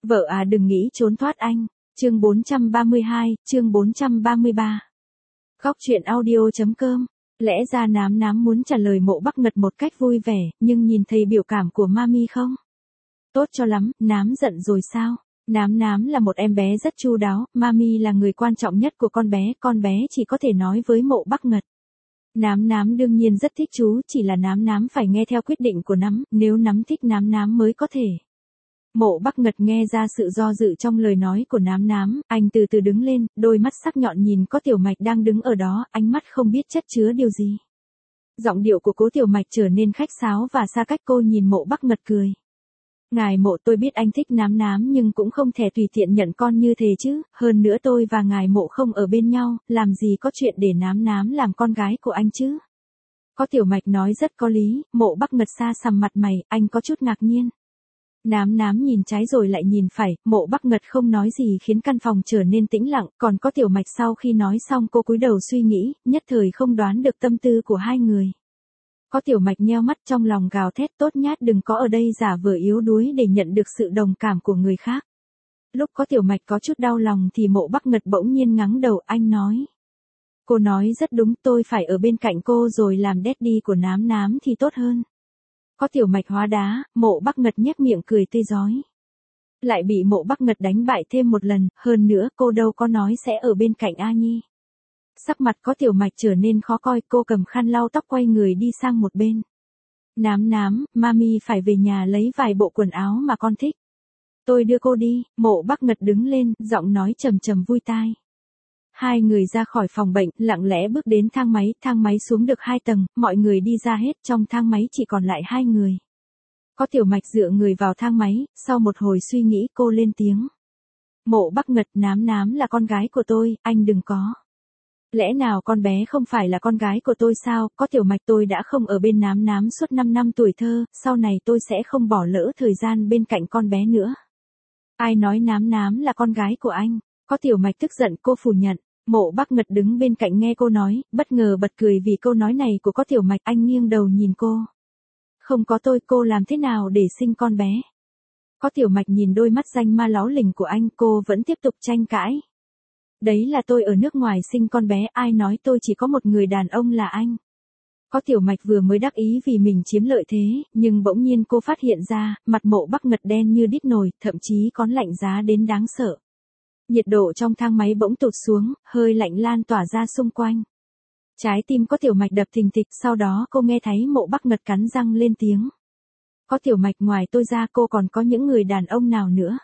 Vợ à đừng nghĩ trốn thoát anh. Chương 432, chương 433. Góc truyện audio.com. Lẽ ra Nám muốn trả lời Mộ Bắc Ngật một cách vui vẻ, nhưng nhìn thấy biểu cảm của Mami không? Tốt cho lắm, Nám giận rồi sao? Nám là một em bé rất chu đáo, Mami là người quan trọng nhất của con bé chỉ có thể nói với Mộ Bắc Ngật. Nám đương nhiên rất thích chú, chỉ là Nám phải nghe theo quyết định của Nắm, nếu Nắm thích Nám mới có thể. Mộ Bắc Ngật nghe ra sự do dự trong lời nói của Nám, anh từ từ đứng lên, đôi mắt sắc nhọn nhìn Có Tiểu Mạch đang đứng ở đó, ánh mắt không biết chất chứa điều gì. Giọng điệu của Cố Tiểu Mạch trở nên khách sáo và xa cách, cô nhìn Mộ Bắc Ngật cười. Ngài Mộ, tôi biết anh thích Nám nhưng cũng không thể tùy tiện nhận con như thế chứ, hơn nữa tôi và ngài Mộ không ở bên nhau, làm gì có chuyện để Nám làm con gái của anh chứ. Có Tiểu Mạch nói rất có lý. Mộ Bắc Ngật xa sầm mặt mày, anh có chút ngạc nhiên. Nám nhìn trái rồi lại nhìn phải, Mộ Bắc Ngật không nói gì khiến căn phòng trở nên tĩnh lặng, còn Có Tiểu Mạch sau khi nói xong cô cúi đầu suy nghĩ, nhất thời không đoán được tâm tư của hai người. Có Tiểu Mạch nheo mắt trong lòng gào thét, tốt nhát đừng có ở đây giả vờ yếu đuối để nhận được sự đồng cảm của người khác. Lúc Có Tiểu Mạch có chút đau lòng thì Mộ Bắc Ngật bỗng nhiên ngắng đầu, anh nói. Cô nói rất đúng, tôi phải ở bên cạnh cô rồi làm daddy của Nám thì tốt hơn. Có Tiểu Mạch hóa đá, Mộ Bắc Ngật nhếch miệng cười tươi rói. Lại bị Mộ Bắc Ngật đánh bại thêm một lần, hơn nữa cô đâu có nói sẽ ở bên cạnh A Nhi. Sắc mặt Có Tiểu Mạch trở nên khó coi, cô cầm khăn lau tóc quay người đi sang một bên. Nám, Mami phải về nhà lấy vài bộ quần áo mà con thích. Tôi đưa cô đi. Mộ Bắc Ngật đứng lên, giọng nói trầm trầm vui tai. Hai người ra khỏi phòng bệnh, lặng lẽ bước đến thang máy xuống được 2 tầng, mọi người đi ra hết, trong thang máy chỉ còn lại 2 người. Có Tiểu Mạch dựa người vào thang máy, sau một hồi suy nghĩ cô lên tiếng. Mộ Bắc Ngật, Nám là con gái của tôi, anh đừng có. Lẽ nào con bé không phải là con gái của tôi sao? Có Tiểu Mạch, tôi đã không ở bên Nám suốt 5 năm tuổi thơ, sau này tôi sẽ không bỏ lỡ thời gian bên cạnh con bé nữa. Ai nói Nám là con gái của anh? Có Tiểu Mạch tức giận, cô phủ nhận. Mộ Bắc Ngật đứng bên cạnh nghe cô nói, bất ngờ bật cười vì câu nói này của Có Tiểu Mạch, anh nghiêng đầu nhìn cô. Không có tôi, cô làm thế nào để sinh con bé? Có Tiểu Mạch nhìn đôi mắt danh ma láo lình của anh, cô vẫn tiếp tục tranh cãi. Đấy là tôi ở nước ngoài sinh con bé, ai nói tôi chỉ có một người đàn ông là anh. Có Tiểu Mạch vừa mới đắc ý vì mình chiếm lợi thế, nhưng bỗng nhiên cô phát hiện ra, mặt Mộ Bắc Ngật đen như đít nồi, thậm chí còn lạnh giá đến đáng sợ. Nhiệt độ trong thang máy bỗng tụt xuống, hơi lạnh lan tỏa ra xung quanh. Trái tim Có Tiểu Mạch đập thình thịch, sau đó cô nghe thấy Mộ Bắc Ngật cắn răng lên tiếng. Có Tiểu Mạch, ngoài tôi ra cô còn có những người đàn ông nào nữa?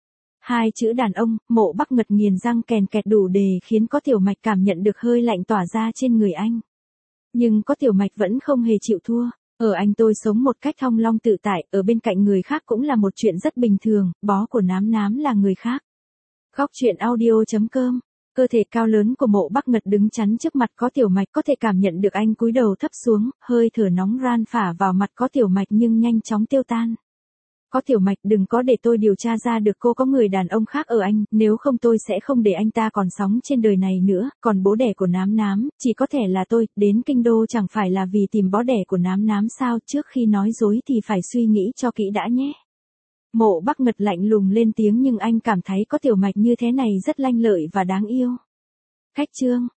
2 chữ đàn ông, Mộ Bắc Ngật nghiền răng kèn kẹt đủ để khiến Có Tiểu Mạch cảm nhận được hơi lạnh tỏa ra trên người anh. Nhưng Có Tiểu Mạch vẫn không hề chịu thua. Ở anh tôi sống một cách thong long tự tại, ở bên cạnh người khác cũng là một chuyện rất bình thường, bó của Nám là người khác. Góc truyện audio.com. Cơ thể cao lớn của Mộ Bắc Ngật đứng chắn trước mặt Có Tiểu Mạch, có thể cảm nhận được anh cúi đầu thấp xuống, hơi thở nóng ran phả vào mặt Có Tiểu Mạch nhưng nhanh chóng tiêu tan. Có Tiểu Mạch, đừng có để tôi điều tra ra được cô có người đàn ông khác ở anh, nếu không tôi sẽ không để anh ta còn sống trên đời này nữa, còn bố đẻ của Nám, chỉ có thể là tôi, đến kinh đô chẳng phải là vì tìm bố đẻ của Nám sao, trước khi nói dối thì phải suy nghĩ cho kỹ đã nhé. Mộ Bắc Ngật lạnh lùng lên tiếng nhưng anh cảm thấy Có Tiểu Mạch như thế này rất lanh lợi và đáng yêu. Khách chương.